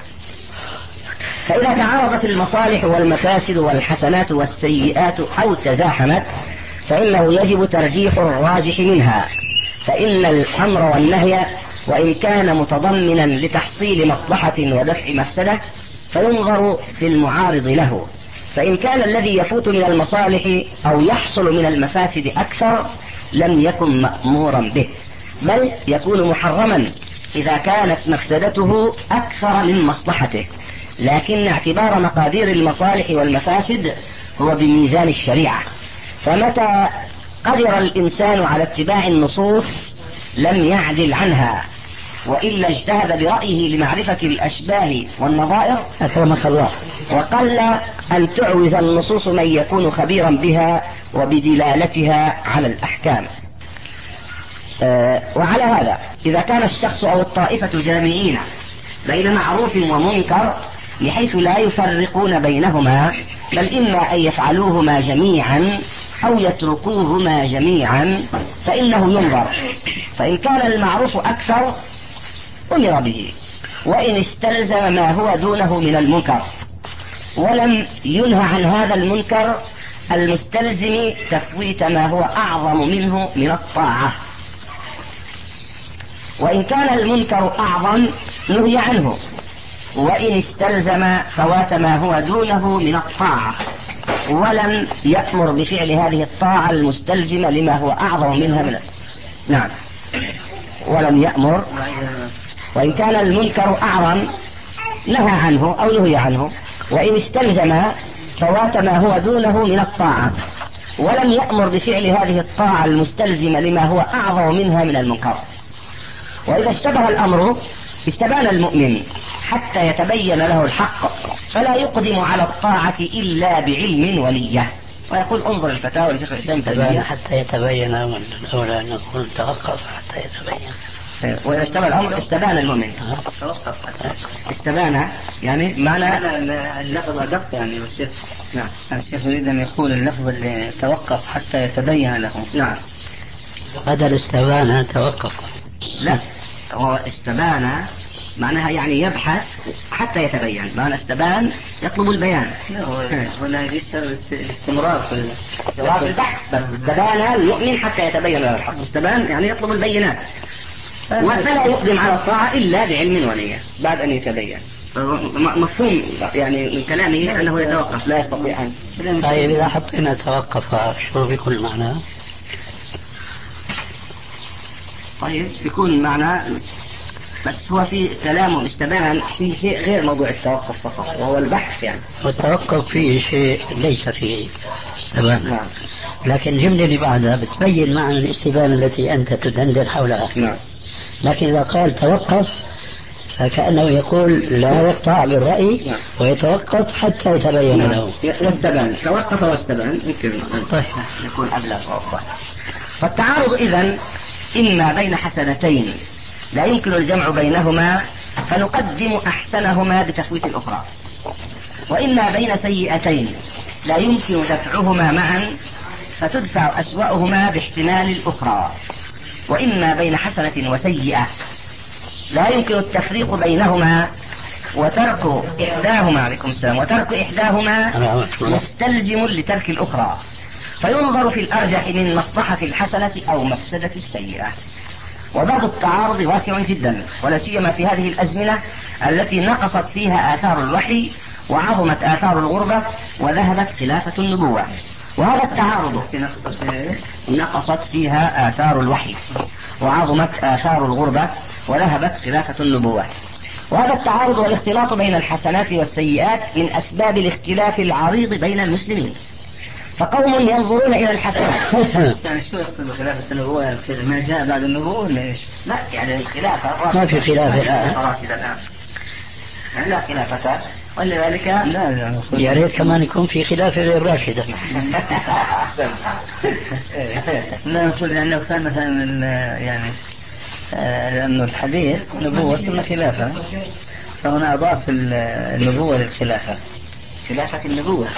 فإذا تعارضت المصالح والمفاسد والحسنات والسيئات أو تزاحمت فإنه يجب ترجيح الراجح منها، فإن الأمر والنهي وإن كان متضمنا لتحصيل مصلحة ودفع مفسدة فينظر في المعارض له، فإن كان الذي يفوت من المصالح أو يحصل من المفاسد أكثر لم يكن مأمورا به، بل يكون محرما إذا كانت مفسدته أكثر من مصلحته، لكن اعتبار مقادير المصالح والمفاسد هو بميزان الشريعة، فمتى قدر الإنسان على اتباع النصوص لم يعدل عنها، وإلا اجتهد برأيه لمعرفة الأشباه والنظائر أكرمك الله، وقل أن تعوز النصوص من يكون خبيرا بها وبدلالتها على الأحكام. أه وعلى هذا إذا كان الشخص أو الطائفة جامعين بين معروف ومنكر بحيث لا يفرقون بينهما، بل إما أن يفعلوهما جميعا أو يتركوهما جميعا، فإنه ينظر، فإن كان المعروف أكثر أمر به، وإن استلزم ما هو دونه من المنكر ولم ينهى عن هذا المنكر المستلزم تفويت ما هو أعظم منه من الطاعة. وإن كان المنكر أعظم نهي عنه، وإن استلزم فوات ما هو دونه من الطاعة ولم يأمر بفعل هذه الطاعة المستلزمة لما هو أعظم منها من نعم ولم يأمر. وإن كان المنكر أعظم نهى عنه أو نهي عنه، وإن استلزم فوات ما هو دونه من الطاعة ولم يأمر بفعل هذه الطاعة المستلزمة لما هو أعظم منها من المنكر. وإذا اشتبه الأمر استبان المؤمن حتى يتبين له الحق، فلا يقدم على الطاعة إلا بعلم ونية. ويقول انظر الفتاوى لشيخ الإسلام استبان حتى يتبين، الأولى أن نقول توقف حتى يتبين. وإذا اشتبه الأمر استبان المؤمن. استبان يعني معنى اللفظ أدق يعني الشيخ. نعم الشيخ يريد أن يقول اللفظ اللي توقف حتى يتبين له. نعم بدل استبان توقف. لا هو استبان معناها يعني يبحث حتى يتبين، معنى استبان يطلب البيان. ولا يشتغل الاستمرار في استمرار في البحث، بس استبان المؤمن حتى يتبين له الحق. استبان يعني يطلب البينات، وفلا يقدم على الطاعة إلا بعلم ونية بعد أن يتبين. مفهوم يعني من كلامه أنه يتوقف لا يستطيع أن. طيب إذا حطينا توقف شو بيكون معناه؟ طيب بيكون معنى، بس هو في كلامه استبان في شيء غير موضوع التوقف فقط وهو البحث يعني. والتوقف فيه شيء ليس فيه استبان. نعم. لكن الجملة اللي بعدها بتبين معنى الاستبانة التي أنت تدندن حولها. نعم. لكن إذا قال توقف فكأنه يقول لا يقطع بالرأي. نعم. ويتوقف حتى يتبين. نعم. له واستبان توقف واستبان يمكن طيب. يكون أبلغ وأوضح. فالتعارض إذن إما بين حسنتين لا يمكن الجمع بينهما فنقدم أحسنهما بتفويت الأخرى، وإما بين سيئتين لا يمكن دفعهما معا فتدفع أسوأهما باحتمال الأخرى، وإما بين حسنة وسيئة لا يمكن التفريق بينهما وترك إحداهما عليكم السلام وترك إحداهما مستلزم لترك الأخرى، فينظر في الأرجح من مصلحة الحسنة أو مفسدة السيئة. وباب التعارض واسع جدا، ولا سيما في هذه الأزمنة التي نقصت فيها آثار الوحي وعظمت آثار الغربة وذهبت خلافة النبوة. وهذا التعارض نقصت فيها آثار الوحي وعظمت آثار الغربة وذهبت خلافة النبوة. وهذا التعارض والاختلاط بين الحسنات والسيئات من أسباب الاختلاف العريض بين المسلمين. فقوم ينظرون إلى الحسنات. يعني شو يقصد بخلافة النبوة؟ يعني ما جاء بعد النبوة ولا إيش؟ لا يعني الخلافة ما في خلافة راشدة الآن، لا خلافة، ولذلك لا لا يا ريت كمان يكون في خلافة غير راشدة. لا نقول لأنه كان مثلا يعني لأنه الحديث نبوة ثم خلافة، فهنا أضاف النبوة للخلافة. خلافة النبوة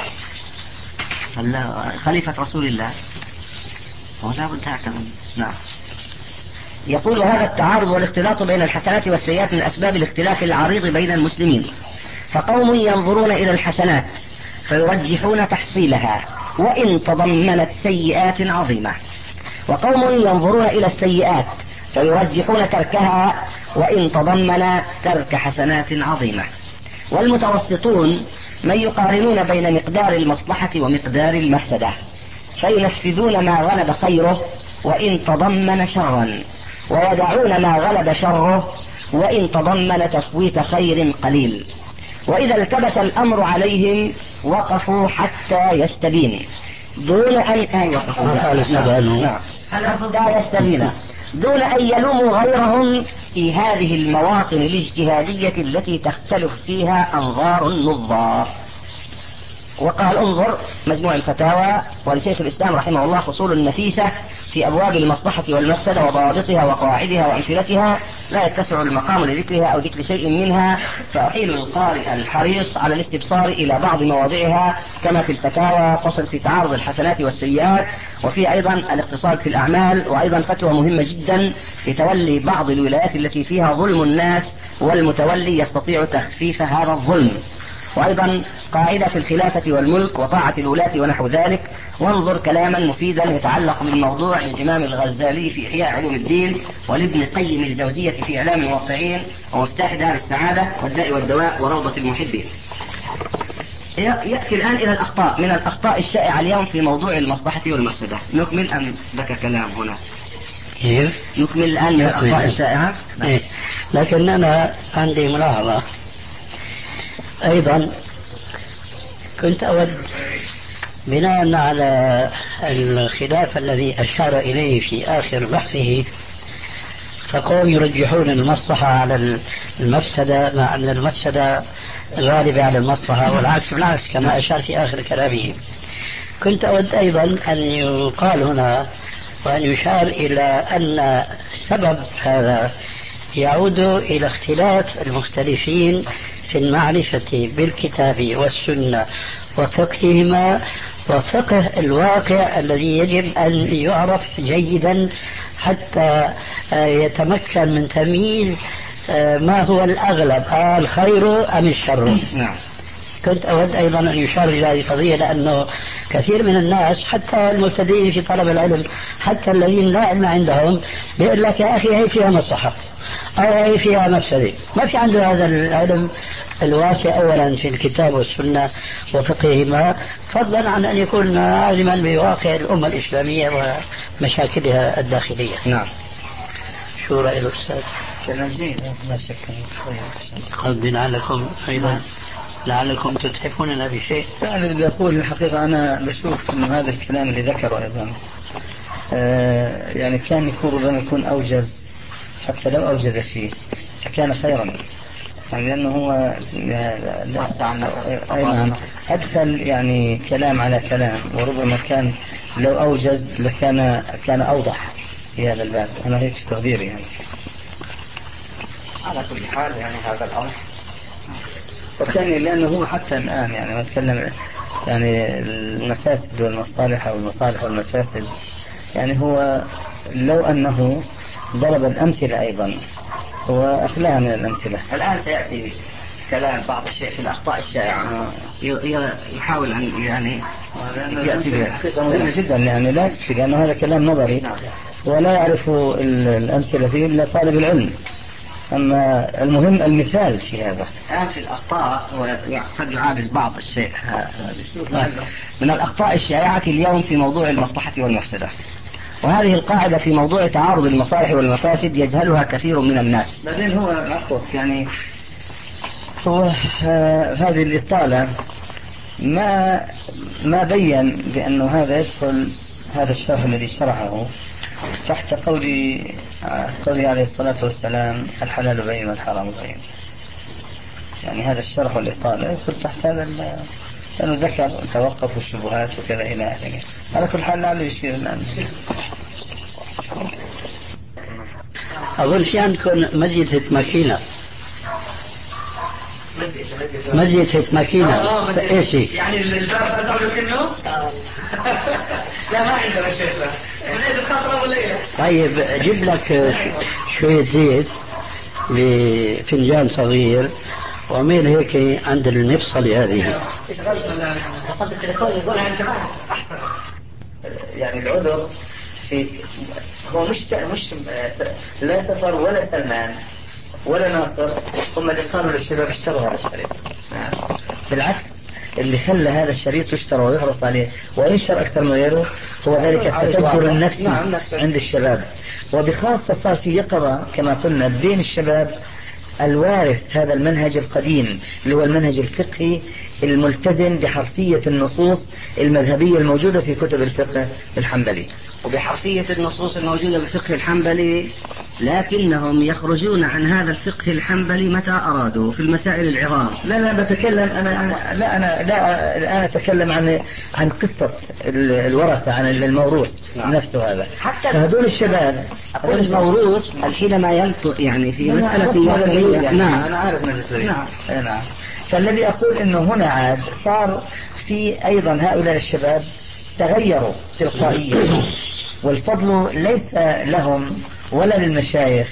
خليفة رسول الله ولا بد هكذا. نعم. يقول هذا التعارض والاختلاط بين الحسنات والسيئات من أسباب الاختلاف العريض بين المسلمين. فقوم ينظرون إلى الحسنات فيرجحون تحصيلها وإن تضمنت سيئات عظيمة، وقوم ينظرون إلى السيئات فيرجحون تركها وإن تضمن ترك حسنات عظيمة. والمتوسطون من يقارنون بين مقدار المصلحة ومقدار المفسدة فينفذون ما غلب خيره وإن تضمن شرا، ويدعون ما غلب شره وإن تضمن تفويت خير قليل. وإذا التبس الأمر عليهم وقفوا حتى يستبين دون أن حتى يستبين دون أن يلوموا غيرهم في هذه المواطن الاجتهادية التي تختلف فيها أنظار النظار. وقال انظر مجموع الفتاوى ولشيخ الإسلام رحمه الله فصول نفيسة في أبواب المصلحة والمفسدة وضوابطها وقواعدها وأمثلتها لا يتسع المقام لذكرها أو ذكر شيء منها، فأحيل القارئ الحريص على الاستبصار إلى بعض مواضعها كما في الفتاوى فصل في تعارض الحسنات والسيئات، وفي أيضا الاقتصاد في الأعمال، وأيضا فتوى مهمة جدا في تولي بعض الولايات التي فيها ظلم الناس والمتولي يستطيع تخفيف هذا الظلم. وأيضا قاعدة في الخلافة والملك وطاعة الولاة ونحو ذلك. وانظر كلاما مفيدا يتعلق بالموضوع للإمام الغزالي في إحياء علوم الدين، ولابن قيم الجوزية في إعلام الموقعين، ومفتاح دار السعادة، والداء والدواء، وروضة المحبين. يأتي الآن إلى الأخطاء. من الأخطاء الشائعة اليوم في موضوع المصلحة والمفسدة. نكمل أم لك كلام هنا؟ كيف؟ نكمل الآن من الأخطاء الشائعة. إيه. لكن أنا عندي ملاحظة أيضا، كنت أود بناء على الخلاف الذي أشار إليه في آخر بحثه، فقوم يرجحون المصلحة على المفسدة مع أن المفسدة غالبة على المصلحة، والعكس بالعكس كما أشار في آخر كلامه. كنت أود أيضا أن يقال هنا وأن يشار إلى أن سبب هذا يعود إلى اختلاف المختلفين في المعرفة بالكتاب والسنة وفقههما، وفقه الواقع الذي يجب أن يعرف جيدا حتى يتمكن من تمييز ما هو الأغلب، الخير أم الشر. نعم. كنت أود أيضا أن يشار إلى هذه القضية، لأنه كثير من الناس حتى المبتدئين في طلب العلم، حتى الذين لا علم عندهم، بيقول لك يا أخي هي فيها مصلحة أو هي فيها مفسدة، ما في عنده هذا العلم الواسع أولا في الكتاب والسنة وفقههما، فضلا عن أن يكون عالما بواقع الأمة الإسلامية ومشاكلها الداخلية. نعم. شو رأي الأستاذ؟ كلام جيد لا شك. قصدي لعلكم أيضا لعلكم تتحفوننا بشيء. لا، أنا بدي أقول الحقيقة أنا بشوف أنه هذا الكلام اللي ذكره أيضا آه يعني كان يكون ربما يكون أوجز، حتى لو أوجز فيه كان خيرا، يعني لأنه هو أيضا أدخل يعني كلام على كلام، وربما كان لو أوجز لكان كان أوضح في هذا الباب. أنا هيك تقديري يعني. على كل حال يعني هذا الأمر وكان لأنه هو حتى الآن يعني ما أتكلم يعني المفاسد والمصالح أو المصالح والمفاسد، يعني هو لو أنه ضرب الأمثلة أيضا هو أخلاها من الأمثلة. الآن سيأتي كلام بعض الشيء في الأخطاء الشائعة يحاول أن يعني يأتي بها مهمة جدا، يعني لا يكفي لأنه هذا كلام نظري ولا يعرف الأمثلة فيه إلا طالب العلم. أما المهم المثال في هذا. الآن في الأخطاء قد يعالج بعض الشيء من الأخطاء الشائعة اليوم في موضوع المصلحة والمفسدة، وهذه القاعدة في موضوع تعارض المصالح والمفاسد يجهلها كثير من الناس. بعدين هو العفو يعني هو هذه الإطالة ما ما بين بأنه هذا يدخل هذا الشرح الذي شرحه تحت قولي قولي عليه الصلاة والسلام الحلال بين والحرام بين. يعني هذا الشرح والإطالة يدخل تحت هذا، لأنه ذكر توقف الشبهات وكذا إلى آخره. على كل حال لعله يشير الآن. أظن في عندكم مجلة ماكينة مجلة ماكينة إيش يعني الباب هذا كله لا ما عندنا شيء ليلة خطرة وليلة. طيب جيب لك شوية زيت بفنجان صغير وعمل هيك عند المفصلة هذه. ايش غلط وصلت التليفون يقول عن جماعة. يعني العذر في هو مش مش لا سفر ولا سلمان ولا ناصر هم اللي قالوا للشباب اشتروا هذا الشريط. بالعكس اللي خلى هذا الشريط يشترى ويحرص عليه وينشر أكثر من غيره هو ذلك التفكر النفسي عند الشباب، وبخاصة صار في يقظة كما قلنا بين الشباب الوارث هذا المنهج القديم اللي هو المنهج الفقهي الملتزم بحرفية النصوص المذهبية الموجودة في كتب الفقه الحنبلي وبحرفية النصوص الموجودة بالفقه الحنبلي، لكنهم يخرجون عن هذا الفقه الحنبلي متى أرادوا في المسائل العظام. لا لا بتكلم أنا, أنا لا أنا لا الآن أتكلم عن عن قصة الورثة عن الموروث. نعم. نفسه هذا حتى هذول الشباب أقول الموروث حينما ينطق يعني في مسألة واقعية. يعني. نعم أنا عارف من نعم. نعم. فالذي أقول إنه هنا عاد صار في أيضا هؤلاء الشباب تغيروا تلقائيا، والفضل ليس لهم ولا للمشايخ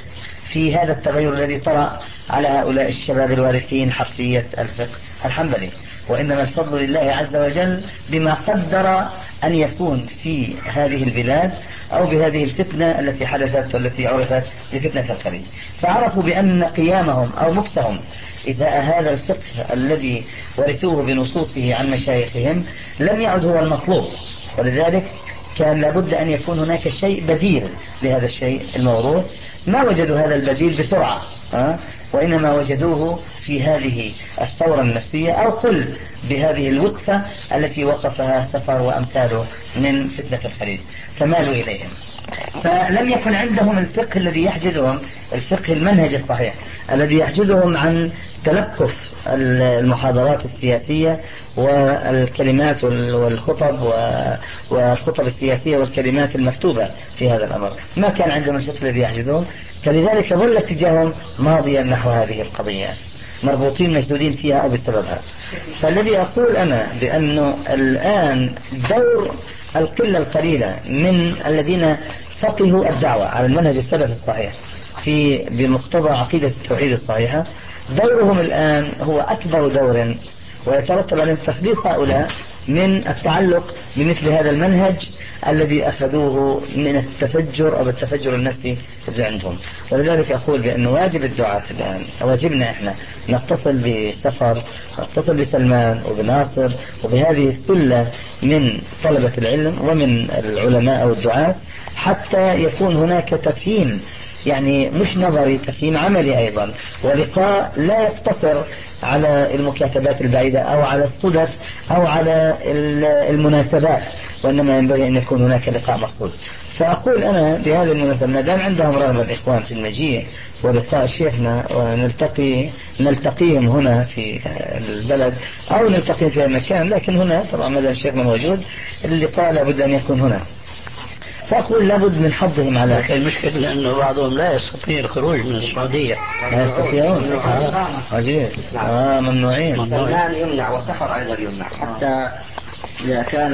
في هذا التغير الذي طرأ على هؤلاء الشباب الوارثين حرفية الفقه الحنبلي، وإنما الفضل لله عز وجل بما قدر أن يكون في هذه البلاد أو بهذه الفتنة التي حدثت والتي عرفت بفتنة الخليج. فعرفوا بأن قيامهم أو مكتهم إزاء هذا الفقه الذي ورثوه بنصوصه عن مشايخهم لم يعد هو المطلوب، ولذلك كان لابد أن يكون هناك شيء بديل لهذا الشيء الموروث. ما وجدوا هذا البديل بسرعة، أه؟ وإنما وجدوه في هذه الثورة النفسية، أو قل بهذه الوقفة التي وقفها سفر وأمثاله من فتنة الخليج، فمالوا إليهم. فلم يكن عندهم الفقه الذي يحجزهم، الفقه المنهج الصحيح الذي يحجزهم عن تلقف المحاضرات السياسية والكلمات والخطب والخطب السياسية والكلمات المكتوبة في هذا الأمر. ما كان عندهم الفقه الذي يحجزهم، فلذلك ظل اتجاههم ماضيا نحو هذه القضية، مربوطين مشدودين فيها أو بسببها. فالذي أقول أنا بأنه الآن دور القلة القليلة من الذين فقهوا الدعوة على المنهج السلفي الصحيح في بمقتضى عقيدة التوحيد الصحيحة، دورهم الآن هو أكبر دور، ويترتب على تخليص هؤلاء من التعلق بمثل هذا المنهج الذي أخذوه من التفجر أو التفجر النفسي اللي عندهم. ولذلك أقول بأن واجب الدعاة الآن، واجبنا إحنا نتصل بسفر، نتصل بسلمان وبناصر وبهذه الثلة من طلبة العلم ومن العلماء أو الدعاة، حتى يكون هناك تفهيم، يعني مش نظري، تفهيم عملي أيضا، ولقاء لا يقتصر على المكاتبات البعيدة أو على الصدف أو على المناسبات، وإنما ينبغي أن يكون هناك لقاء مقصود. فأقول أنا بهذا المناسبة، ما دام عندهم رغبة الإخوان في المجيء ولقاء شيخنا ونلتقي نلتقيهم هنا في البلد أو نلتقي في المكان، لكن هنا طبعا ما دام شيخنا موجود اللقاء لابد أن يكون هنا. فأقول لابد من حضهم على المشكلة لأنه بعضهم لا يستطيع الخروج من السعودية. لا يستطيعون. عجيب. آه ممنوعين. سلمان يمنع وسفر أيضا يمنع، حتى إذا كان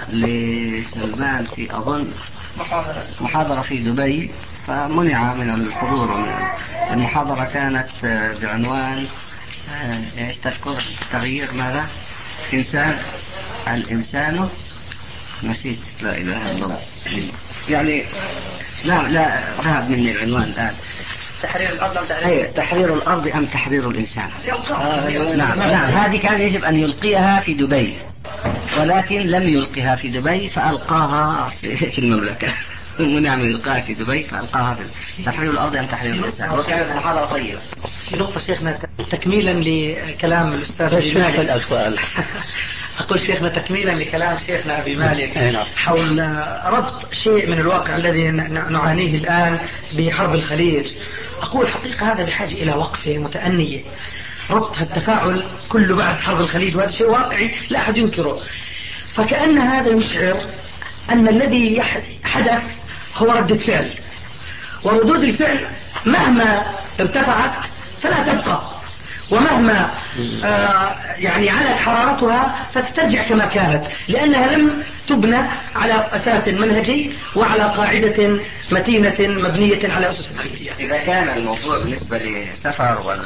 لسلمان في أظن محاضرة في دبي فمنع من الحضور. المحاضرة كانت بعنوان ايش تذكر؟ تغيير ماذا؟ إنسان الإنسان نسيت، لا إله إلا الله. يعني لا لا ذهب مني العنوان الآن. تحرير الأرض أم تحرير أي تحرير الأرض أم تحرير الإنسان؟ آه نعم نعم، هذه كان يجب أن يلقيها في دبي، ولكن لم يلقيها في دبي فألقاها في المملكة. منع من إلقاها في دبي فألقاها في تحرير الأرض أم تحرير الإنسان، وكانت محاضرة طيبة. في نقطة شيخنا تكميلا لكلام الأستاذ أبي مالك. أقول شيخنا تكميلا لكلام شيخنا أبي مالك حول ربط شيء من الواقع الذي نعانيه الآن بحرب الخليج. أقول حقيقة هذا بحاجة إلى وقفة متأنية، ربط التفاعل كله بعد حرب الخليج، وهذا شيء واقعي لا أحد ينكره. فكأن هذا يشعر أن الذي حدث هو ردة فعل، وردود الفعل مهما ارتفعت فلا تبقى، ومهما آه يعني علت حرارتها فسترجع كما كانت، لأنها لم تبنى على أساس منهجي وعلى قاعدة متينة مبنية على أسس خلفية. إذا كان الموضوع بالنسبة لسفر وال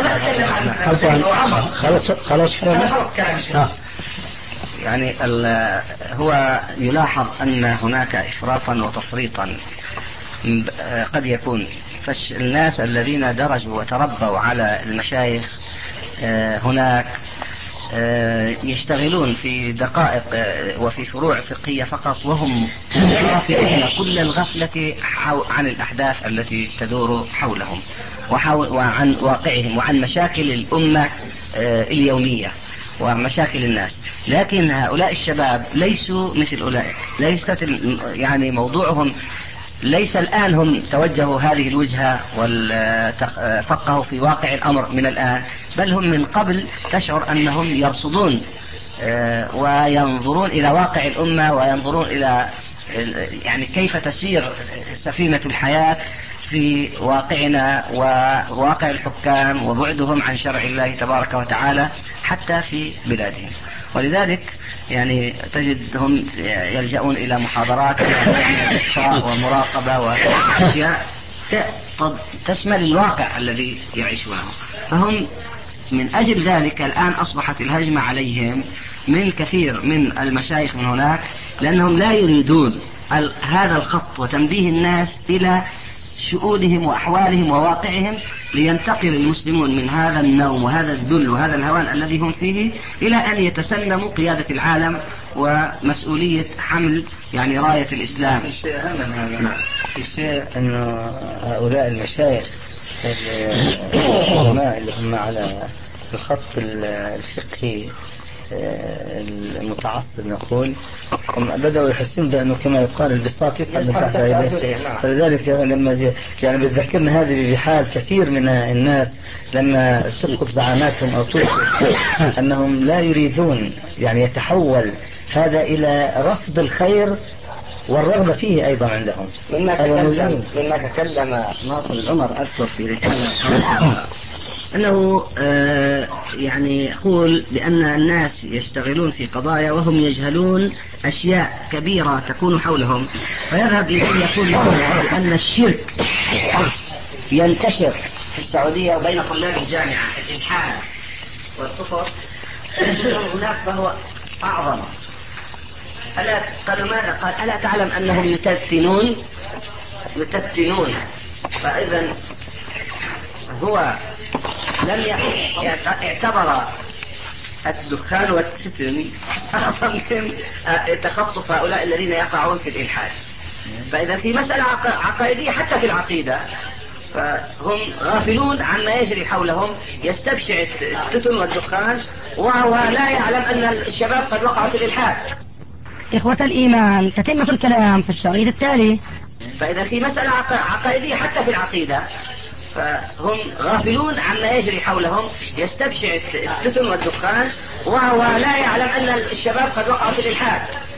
خلاص خلاص يعني هو يلاحظ أن هناك إفراطا وتفريطا قد يكون. فالناس الذين درجوا وتربوا على المشايخ هناك يشتغلون في دقائق وفي فروع فقهية فقط، وهم غافلون كل الغفلة عن الأحداث التي تدور حولهم وعن واقعهم وعن مشاكل الأمة اليومية ومشاكل الناس. لكن هؤلاء الشباب ليسوا مثل أولئك، ليست يعني موضوعهم ليس الآن هم توجهوا هذه الوجهة وفقهوا في واقع الأمر من الآن، بل هم من قبل تشعر أنهم يرصدون وينظرون إلى واقع الأمة وينظرون إلى يعني كيف تسير سفينة الحياة في واقعنا وواقع الحكام وبعدهم عن شرع الله تبارك وتعالى حتى في بلادهم. ولذلك يعني تجدهم يلجؤون إلى محاضرات ومراقبة وأشياء تشمل الواقع الذي يعيشونه. فهم من أجل ذلك الآن أصبحت الهجمة عليهم من كثير من المشايخ من هناك، لأنهم لا يريدون هذا الخط وتنبيه الناس إلى شؤونهم وأحوالهم وواقعهم، لينتقل المسلمون من هذا النوم وهذا الذل وهذا الهوان الذي هم فيه إلى أن يتسلموا قيادة العالم ومسؤولية حمل يعني راية الإسلام. الشيء أهم من هذا الشيء أن هؤلاء المشايخ العلماء اللي هم على الخط الفقهي المتعصب نقول، بدأوا يحسون بأنه كما يقال البساط يسحب من تحت يديه. فلذلك لما يعني بتذكرنا هذه بحال كثير من الناس لما تسقط زعاماتهم أو تسقط أنهم لا يريدون يعني يتحول هذا إلى رفض الخير والرغبة فيه أيضا عندهم. مما تكلم, مما تكلم ناصر العمر أذكر في رسالة أنه آه يعني يقول بأن الناس يشتغلون في قضايا وهم يجهلون أشياء كبيرة تكون حولهم، فيذهب إليه يقول لهم بأن الشرك ينتشر في السعودية وبين طلاب الجامعة، الإلحاد والكفر هناك فهو أعظم. ألا قالوا ماذا؟ قال ألا تعلم أنهم يتتنون يتتنون فإذا هو لم يعتبر الدخان والتتن أعظم من تخطف هؤلاء الذين يقعون في الإلحاد. فإذا في مسألة عقائدية حتى في العقيدة فهم غافلون عما يجري حولهم، يستبشع التتن والدخان وهو لا يعلم أن الشباب قد وقعوا في الإلحاد. إخوة الإيمان، تتمة الكلام في الشريط التالي. فإذا في مسألة عقائدية حتى في العقيدة فهم غافلون عما يجري حولهم، يستبشع التتن والدخان وهو لا يعلم أن الشباب قد وقعوا في الإلحاد.